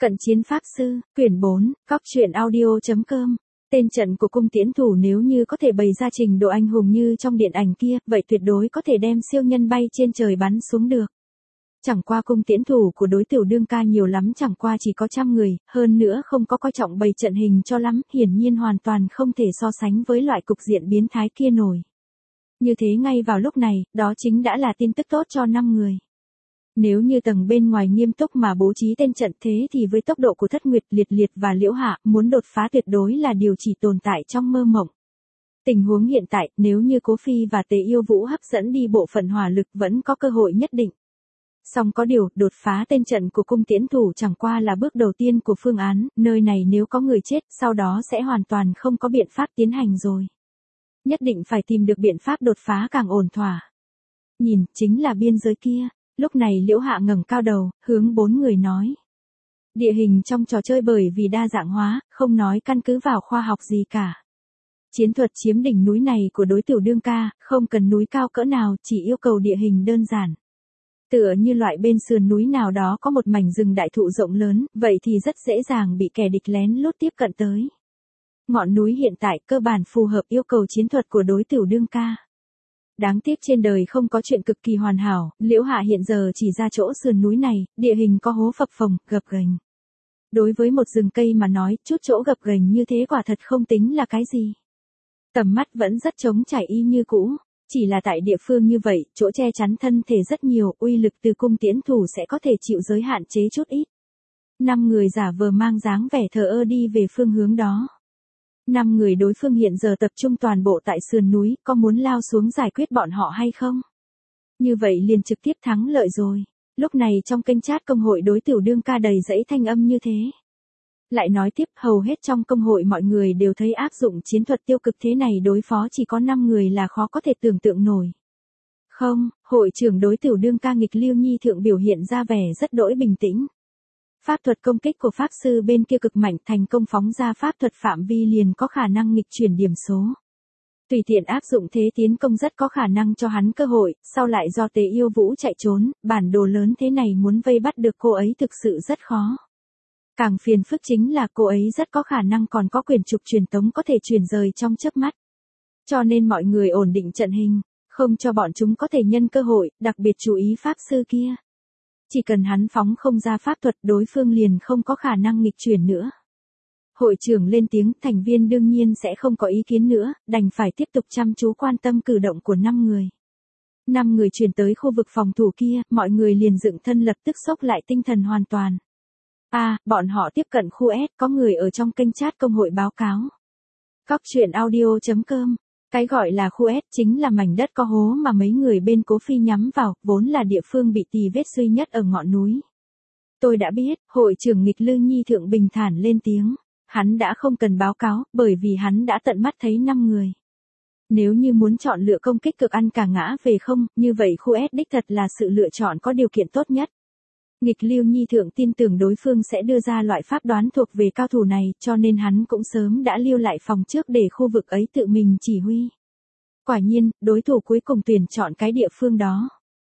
Cận chiến pháp sư, quyển 4, Cóc truyện audio.com. Tên trận của cung tiễn thủ nếu như có thể bày ra trình độ anh hùng như trong điện ảnh kia, vậy tuyệt đối có thể đem siêu nhân bay trên trời bắn xuống được. Chẳng qua cung tiễn thủ của đối Tiểu Đương Ca nhiều lắm, chẳng qua chỉ có 100 người, hơn nữa không có coi trọng bày trận hình cho lắm, hiển nhiên hoàn toàn không thể so sánh với loại cục diện biến thái kia nổi. Như thế ngay vào lúc này, đó chính đã là tin tức tốt cho 5 người. Nếu như tầng bên ngoài nghiêm túc mà bố trí tên trận thế thì với tốc độ của Thất Nguyệt, Liệt Liệt và Liễu Hạ, muốn đột phá tuyệt đối là điều chỉ tồn tại trong mơ mộng. Tình huống hiện tại, nếu như Cố Phi và Tề Yêu Vũ hấp dẫn đi bộ phận hỏa lực vẫn có cơ hội nhất định. Song có điều, đột phá tên trận của cung tiễn thủ chẳng qua là bước đầu tiên của phương án, nơi này nếu có người chết, sau đó sẽ hoàn toàn không có biện pháp tiến hành rồi. Nhất định phải tìm được biện pháp đột phá càng ổn thỏa. Nhìn, chính là biên giới kia. Lúc này Liễu Hạ ngẩng cao đầu, hướng 4 người nói. Địa hình trong trò chơi bởi vì đa dạng hóa, không nói căn cứ vào khoa học gì cả. Chiến thuật chiếm đỉnh núi này của đối Tiểu Đương Ca, không cần núi cao cỡ nào, chỉ yêu cầu địa hình đơn giản. Tựa như loại bên sườn núi nào đó có một mảnh rừng đại thụ rộng lớn, vậy thì rất dễ dàng bị kẻ địch lén lút tiếp cận tới. Ngọn núi hiện tại cơ bản phù hợp yêu cầu chiến thuật của đối Tiểu Đương Ca. Đáng tiếc trên đời không có chuyện cực kỳ hoàn hảo, Liễu Hạ hiện giờ chỉ ra chỗ sườn núi này, địa hình có hố phập phồng, gập ghềnh. Đối với một rừng cây mà nói, chút chỗ gập ghềnh như thế quả thật không tính là cái gì. Tầm mắt vẫn rất trống trải y như cũ, chỉ là tại địa phương như vậy, chỗ che chắn thân thể rất nhiều, uy lực từ cung tiễn thủ sẽ có thể chịu giới hạn chế chút ít. 5 người giả vờ mang dáng vẻ thờ ơ đi về phương hướng đó. 5 người đối phương hiện giờ tập trung toàn bộ tại sườn núi, có muốn lao xuống giải quyết bọn họ hay không? Như vậy liền trực tiếp thắng lợi rồi. Lúc này trong kênh chat công hội đối Tiểu Đương Ca đầy dẫy thanh âm như thế. Lại nói tiếp, hầu hết trong công hội mọi người đều thấy áp dụng chiến thuật tiêu cực thế này đối phó chỉ có 5 người là khó có thể tưởng tượng nổi. Không, hội trưởng đối Tiểu Đương Ca nghịch Lưu Nhi Thượng biểu hiện ra vẻ rất đỗi bình tĩnh. Pháp thuật công kích của pháp sư bên kia cực mạnh, thành công phóng ra pháp thuật phạm vi liền có khả năng nghịch chuyển điểm số. Tùy tiện áp dụng thế tiến công rất có khả năng cho hắn cơ hội, sau lại do Tề Yêu Vũ chạy trốn, bản đồ lớn thế này muốn vây bắt được cô ấy thực sự rất khó. Càng phiền phức chính là cô ấy rất có khả năng còn có quyền trục truyền tống có thể truyền rời trong chớp mắt. Cho nên mọi người ổn định trận hình, không cho bọn chúng có thể nhân cơ hội, đặc biệt chú ý pháp sư kia. Chỉ cần hắn phóng không ra pháp thuật đối phương liền không có khả năng nghịch chuyển nữa. Hội trưởng lên tiếng, thành viên đương nhiên sẽ không có ý kiến nữa, đành phải tiếp tục chăm chú quan tâm cử động của 5 người. 5 người chuyển tới khu vực phòng thủ kia, mọi người liền dựng thân lập tức xốc lại tinh thần hoàn toàn. Bọn họ tiếp cận khu S, có người ở trong kênh chat công hội báo cáo. Cóc truyện audio.com. Cái gọi là khu S chính là mảnh đất có hố mà mấy người bên Cố Phi nhắm vào, vốn là địa phương bị tì vết duy nhất ở ngọn núi. Tôi đã biết, hội trưởng nghịch Lưu Nhi Thượng bình thản lên tiếng. Hắn đã không cần báo cáo, bởi vì hắn đã tận mắt thấy 5 người. Nếu như muốn chọn lựa công kích cực ăn cả ngã về không, như vậy khu S đích thật là sự lựa chọn có điều kiện tốt nhất. Nghịch Lưu Nhi Thượng tin tưởng đối phương sẽ đưa ra loại pháp đoán thuộc về cao thủ này, cho nên hắn cũng sớm đã lưu lại phòng trước để khu vực ấy tự mình chỉ huy. Quả nhiên, đối thủ cuối cùng tuyển chọn cái địa phương đó.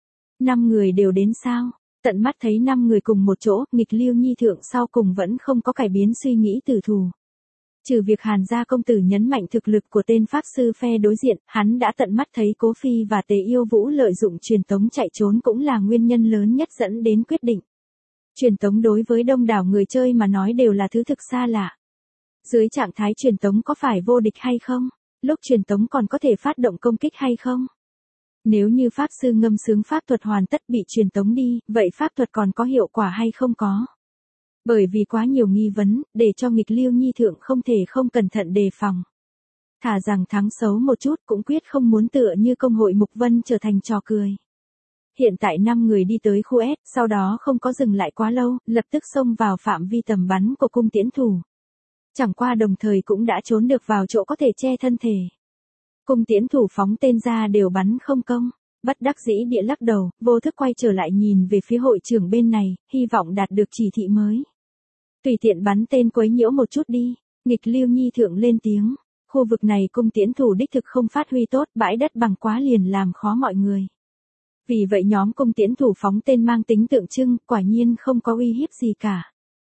5 người đều đến sao? Tận mắt thấy 5 người cùng một chỗ, nghịch Lưu Nhi Thượng sau cùng vẫn không có cải biến suy nghĩ tử thù. Trừ việc Hàn gia công tử nhấn mạnh thực lực của tên pháp sư phe đối diện, hắn đã tận mắt thấy Cố Phi và Tề Yêu Vũ lợi dụng truyền tống chạy trốn cũng là nguyên nhân lớn nhất dẫn đến quyết định. Truyền tống đối với đông đảo người chơi mà nói đều là thứ thực xa lạ. Dưới trạng thái truyền tống có phải vô địch hay không? Lúc truyền tống còn có thể phát động công kích hay không? Nếu như pháp sư ngâm sướng pháp thuật hoàn tất bị truyền tống đi, vậy pháp thuật còn có hiệu quả hay không có? Bởi vì quá nhiều nghi vấn, để cho nghịch Lưu Nhi Thượng không thể không cẩn thận đề phòng. Thà rằng thắng xấu một chút cũng quyết không muốn tựa như công hội Mục Vân trở thành trò cười. Hiện tại 5 người đi tới khu S, sau đó không có dừng lại quá lâu, lập tức xông vào phạm vi tầm bắn của cung tiễn thủ. Chẳng qua đồng thời cũng đã trốn được vào chỗ có thể che thân thể. Cung tiễn thủ phóng tên ra đều bắn không công. Bất đắc dĩ địa lắc đầu, vô thức quay trở lại nhìn về phía hội trưởng bên này, hy vọng đạt được chỉ thị mới. Tùy tiện bắn tên quấy nhiễu một chút đi, nghịch Lưu Nhi Thượng lên tiếng. Khu vực này cung tiễn thủ đích thực không phát huy tốt, bãi đất bằng quá liền làm khó mọi người. Vì vậy nhóm cung tiễn thủ phóng tên mang tính tượng trưng, quả nhiên không có uy hiếp gì cả.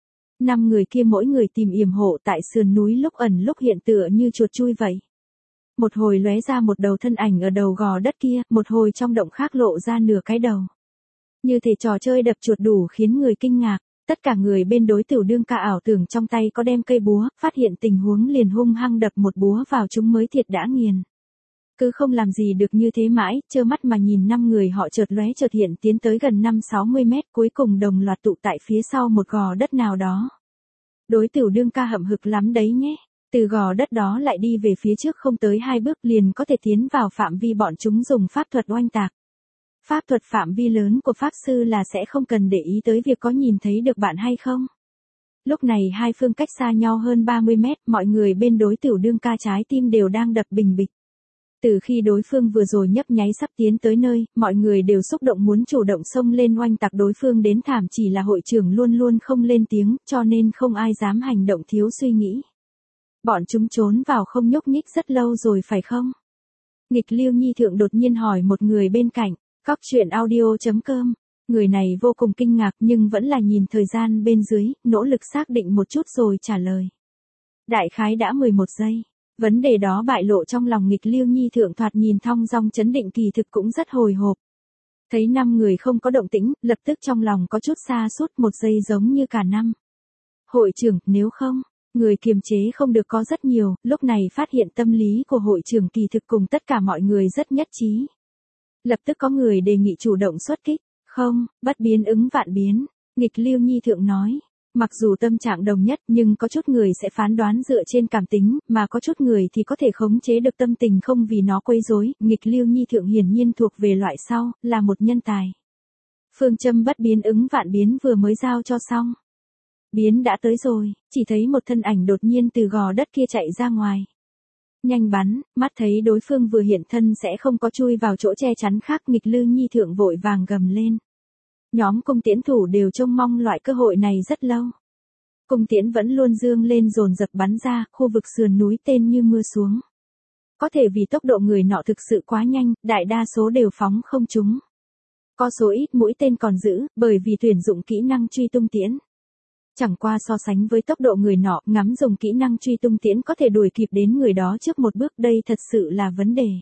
Năm người kia mỗi người tìm yểm hộ tại sườn núi lúc ẩn lúc hiện tựa như chuột chui vậy. Một hồi lóe ra một đầu thân ảnh ở đầu gò đất kia, một hồi trong động khác lộ ra nửa cái đầu. Như thể trò chơi đập chuột đủ khiến người kinh ngạc. Tất cả người bên đối tiểu đương ca ảo tưởng trong tay có đem cây búa, phát hiện tình huống liền hung hăng đập một búa vào chúng mới thiệt đã nghiền. Cứ không làm gì được như thế mãi, trơ mắt mà nhìn 5 người họ chợt lóe chợt hiện tiến tới gần 5-60 mét, cuối cùng đồng loạt tụ tại phía sau một gò đất nào đó. Đối tiểu đương ca hậm hực lắm đấy nhé. Từ gò đất đó lại đi về phía trước không tới 2 bước liền có thể tiến vào phạm vi bọn chúng dùng pháp thuật oanh tạc. Pháp thuật phạm vi lớn của pháp sư là sẽ không cần để ý tới việc có nhìn thấy được bạn hay không. Lúc này hai phương cách xa nhau hơn 30 mét, mọi người bên đối tiểu đương ca trái tim đều đang đập bình bịch. Từ khi đối phương vừa rồi nhấp nháy sắp tiến tới nơi, mọi người đều xúc động muốn chủ động xông lên oanh tạc đối phương đến thảm, chỉ là hội trưởng luôn luôn không lên tiếng, cho nên không ai dám hành động thiếu suy nghĩ. Bọn chúng trốn vào không nhúc nhích rất lâu rồi phải không? Nghịch Lưu Nhi Thượng đột nhiên hỏi một người bên cạnh. Cóc truyện audio.com. Người này vô cùng kinh ngạc nhưng vẫn là nhìn thời gian bên dưới, nỗ lực xác định một chút rồi trả lời. Đại khái đã 11 giây. Vấn đề đó bại lộ trong lòng Nghịch Lưu Nhi Thượng, thoạt nhìn thong dong chấn định kỳ thực cũng rất hồi hộp. Thấy 5 người không có động tĩnh, lập tức trong lòng có chút xa sút, 1 giây giống như cả năm. Hội trưởng, nếu không, người kiềm chế không được có rất nhiều, lúc này phát hiện tâm lý của hội trưởng kỳ thực cùng tất cả mọi người rất nhất trí. Lập tức có người đề nghị chủ động xuất kích. Không, bất biến ứng vạn biến. Nghịch Lưu Nhi Thượng nói. Mặc dù tâm trạng đồng nhất nhưng có chút người sẽ phán đoán dựa trên cảm tính, mà có chút người thì có thể khống chế được tâm tình không vì nó quấy rối. Nghịch Lưu Nhi Thượng hiển nhiên thuộc về loại sau, là một nhân tài. Phương châm bất biến ứng vạn biến vừa mới giao cho xong. Biến đã tới rồi, chỉ thấy một thân ảnh đột nhiên từ gò đất kia chạy ra ngoài. Nhanh bắn, mắt thấy đối phương vừa hiện thân sẽ không có chui vào chỗ che chắn khác, Nghịch Lưu Nhi Thượng vội vàng gầm lên. Nhóm cung tiễn thủ đều trông mong loại cơ hội này rất lâu. Cung tiễn vẫn luôn dương lên dồn dập bắn ra, khu vực sườn núi tên như mưa xuống. Có thể vì tốc độ người nọ thực sự quá nhanh, đại đa số đều phóng không trúng. Có số ít mũi tên còn giữ, bởi vì tuyển dụng kỹ năng truy tung tiễn. Chẳng qua so sánh với tốc độ người nọ, ngắm dùng kỹ năng truy tung tiễn có thể đuổi kịp đến người đó trước một bước, đây thật sự là vấn đề.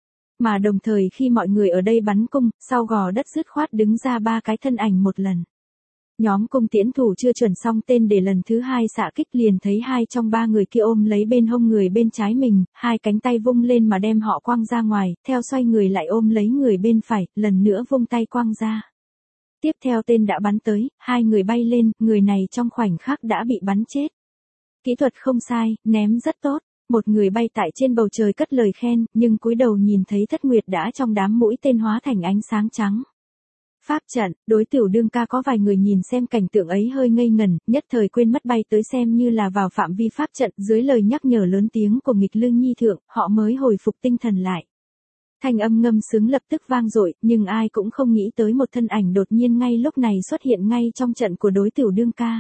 Mà đồng thời khi mọi người ở đây bắn cung, sau gò đất dứt khoát đứng ra 3 cái thân ảnh một lần. Nhóm cung tiễn thủ chưa chuẩn xong tên để lần thứ 2 xạ kích liền thấy 2 trong 3 người kia ôm lấy bên hông người bên trái mình, 2 cánh tay vung lên mà đem họ quăng ra ngoài, theo xoay người lại ôm lấy người bên phải, lần nữa vung tay quăng ra. Tiếp theo tên đã bắn tới, 2 người bay lên, người này trong khoảnh khắc đã bị bắn chết. Kỹ thuật không sai, ném rất tốt. Một người bay tại trên bầu trời cất lời khen, nhưng cúi đầu nhìn thấy Thất Nguyệt đã trong đám mũi tên hóa thành ánh sáng trắng. Pháp trận, đối tiểu đương ca có vài người nhìn xem cảnh tượng ấy hơi ngây ngẩn, nhất thời quên mất bay tới xem như là vào phạm vi pháp trận, dưới lời nhắc nhở lớn tiếng của Nghịch Lưu Nhi Thượng, họ mới hồi phục tinh thần lại. Thanh âm ngâm sướng lập tức vang dội, nhưng ai cũng không nghĩ tới một thân ảnh đột nhiên ngay lúc này xuất hiện ngay trong trận của đối tiểu đương ca.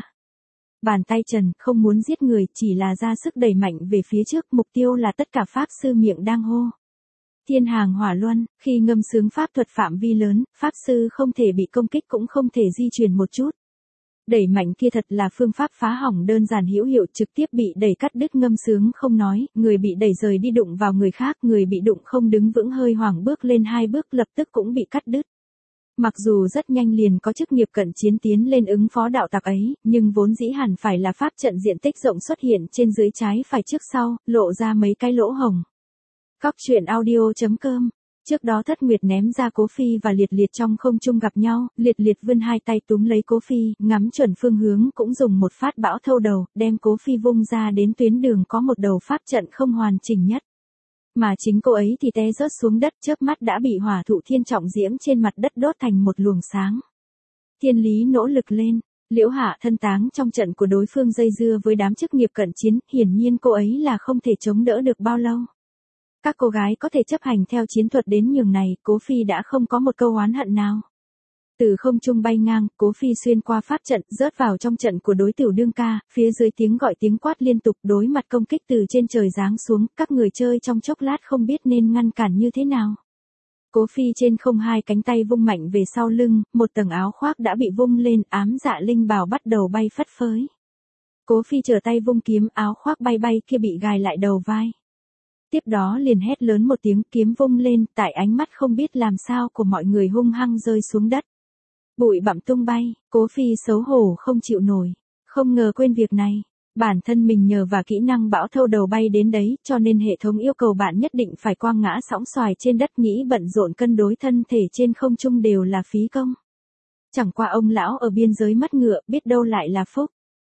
Bàn tay trần, không muốn giết người, chỉ là ra sức đẩy mạnh về phía trước, mục tiêu là tất cả pháp sư miệng đang hô. Thiên hàng hỏa luân, khi ngâm sướng pháp thuật phạm vi lớn, pháp sư không thể bị công kích cũng không thể di chuyển một chút. Đẩy mạnh kia thật là phương pháp phá hỏng đơn giản hữu hiệu, trực tiếp bị đẩy cắt đứt ngâm sướng không nói, người bị đẩy rời đi đụng vào người khác, người bị đụng không đứng vững hơi hoảng bước lên 2 bước lập tức cũng bị cắt đứt. Mặc dù rất nhanh liền có chức nghiệp cận chiến tiến lên ứng phó đạo tặc ấy, nhưng vốn dĩ hẳn phải là pháp trận diện tích rộng xuất hiện trên dưới trái phải trước sau, lộ ra mấy cái lỗ hổng. Cóc truyện audio.com. Trước đó Thất Nguyệt ném ra Cố Phi và Liệt Liệt trong không trung gặp nhau, Liệt Liệt vươn 2 tay túm lấy Cố Phi, ngắm chuẩn phương hướng cũng dùng một phát bão thâu đầu, đem Cố Phi vung ra đến tuyến đường có một đầu pháp trận không hoàn chỉnh nhất. Mà chính cô ấy thì té rớt xuống đất, chớp mắt đã bị hỏa thụ thiên trọng diễm trên mặt đất đốt thành một luồng sáng. Thiên Lý nỗ lực lên, Liễu Hạ thân táng trong trận của đối phương dây dưa với đám chức nghiệp cận chiến, hiển nhiên cô ấy là không thể chống đỡ được bao lâu. Các cô gái có thể chấp hành theo chiến thuật đến nhường này, Cố Phi đã không có một câu oán hận nào. Từ không trung bay ngang, Cố Phi xuyên qua pháp trận, rớt vào trong trận của đối tiểu đương ca, phía dưới tiếng gọi tiếng quát liên tục, đối mặt công kích từ trên trời giáng xuống, các người chơi trong chốc lát không biết nên ngăn cản như thế nào. Cố Phi trên không 2 cánh tay vung mạnh về sau lưng, một tầng áo khoác đã bị vung lên, ám dạ linh bào bắt đầu bay phất phới. Cố Phi trở tay vung kiếm, áo khoác bay bay kia bị gài lại đầu vai. Tiếp đó liền hét lớn một tiếng, kiếm vung lên, tại ánh mắt không biết làm sao của mọi người hung hăng rơi xuống đất. Bụi bặm tung bay, Cố Phi xấu hổ không chịu nổi, không ngờ quên việc này. Bản thân mình nhờ và kỹ năng bão thâu đầu bay đến đấy, cho nên hệ thống yêu cầu bạn nhất định phải quăng ngã sóng xoài trên đất, nghĩ bận rộn cân đối thân thể trên không trung đều là phí công. Chẳng qua ông lão ở biên giới mất ngựa, biết đâu lại là phúc.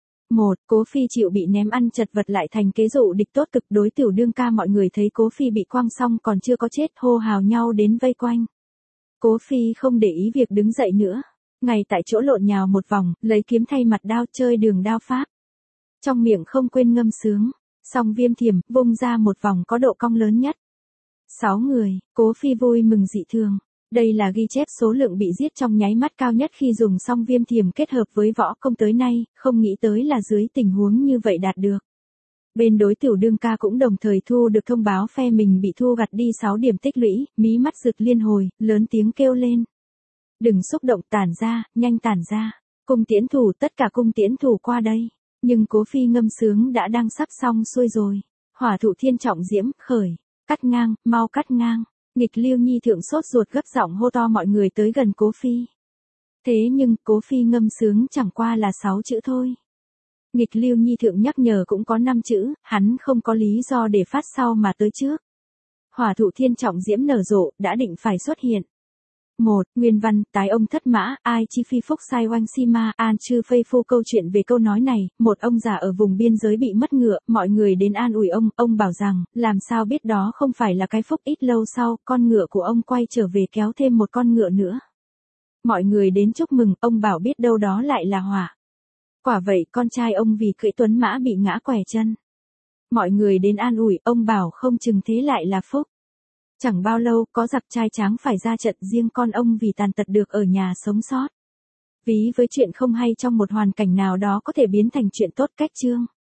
Cố Phi chịu bị ném ăn chật vật lại thành kế dụ địch tốt cực đối Tiểu Đương Ca. Mọi người thấy Cố Phi bị quăng xong còn chưa có chết, hô hào nhau đến vây quanh. Cố Phi không để ý việc đứng dậy nữa, ngay tại chỗ lộn nhào một vòng, lấy kiếm thay mặt đao chơi đường đao pháp. Trong miệng không quên ngâm sướng, song viêm thiểm vung ra một vòng có độ cong lớn nhất. 6 người, Cố Phi vui mừng dị thường. Đây là ghi chép số lượng bị giết trong nháy mắt cao nhất khi dùng song viêm thiểm kết hợp với võ công tới nay, không nghĩ tới là dưới tình huống như vậy đạt được. Bên đối Tiểu Đương Ca cũng đồng thời thu được thông báo phe mình bị thu gặt đi 6 điểm tích lũy, mí mắt rực liên hồi, lớn tiếng kêu lên. Đừng xúc động, tản ra, nhanh tản ra. Cung tiễn thủ, tất cả cung tiễn thủ qua đây. Nhưng Cố Phi ngâm sướng đã đang sắp xong xuôi rồi. Hỏa thụ thiên trọng diễm, khởi, cắt ngang, mau cắt ngang. Nghịch Lưu Nhi thượng sốt ruột gấp giọng hô to mọi người tới gần Cố Phi. Thế nhưng, Cố Phi ngâm sướng chẳng qua là 6 chữ thôi. Nghịch Lưu Nhi thượng nhắc nhở cũng có 5 chữ, hắn không có lý do để phát sau mà tới trước. Hỏa thụ thiên trọng diễm nở rộ, đã định phải xuất hiện. Nguyên văn, tái ông thất mã, ai chi phi phúc sai oanh si ma, an chư phây phu. Câu chuyện về câu nói này, một ông già ở vùng biên giới bị mất ngựa, mọi người đến an ủi ông bảo rằng, làm sao biết đó không phải là cái phúc. Ít lâu sau, con ngựa của ông quay trở về kéo thêm một con ngựa nữa. Mọi người đến chúc mừng, ông bảo biết đâu đó lại là hỏa. Quả vậy, con trai ông vì cưỡi tuấn mã bị ngã quẻ chân. Mọi người đến an ủi, ông bảo không chừng thế lại là phúc. Chẳng bao lâu, có giặc trai tráng phải ra trận, riêng con ông vì tàn tật được ở nhà sống sót. Ví với chuyện không hay trong một hoàn cảnh nào đó có thể biến thành chuyện tốt cách chương.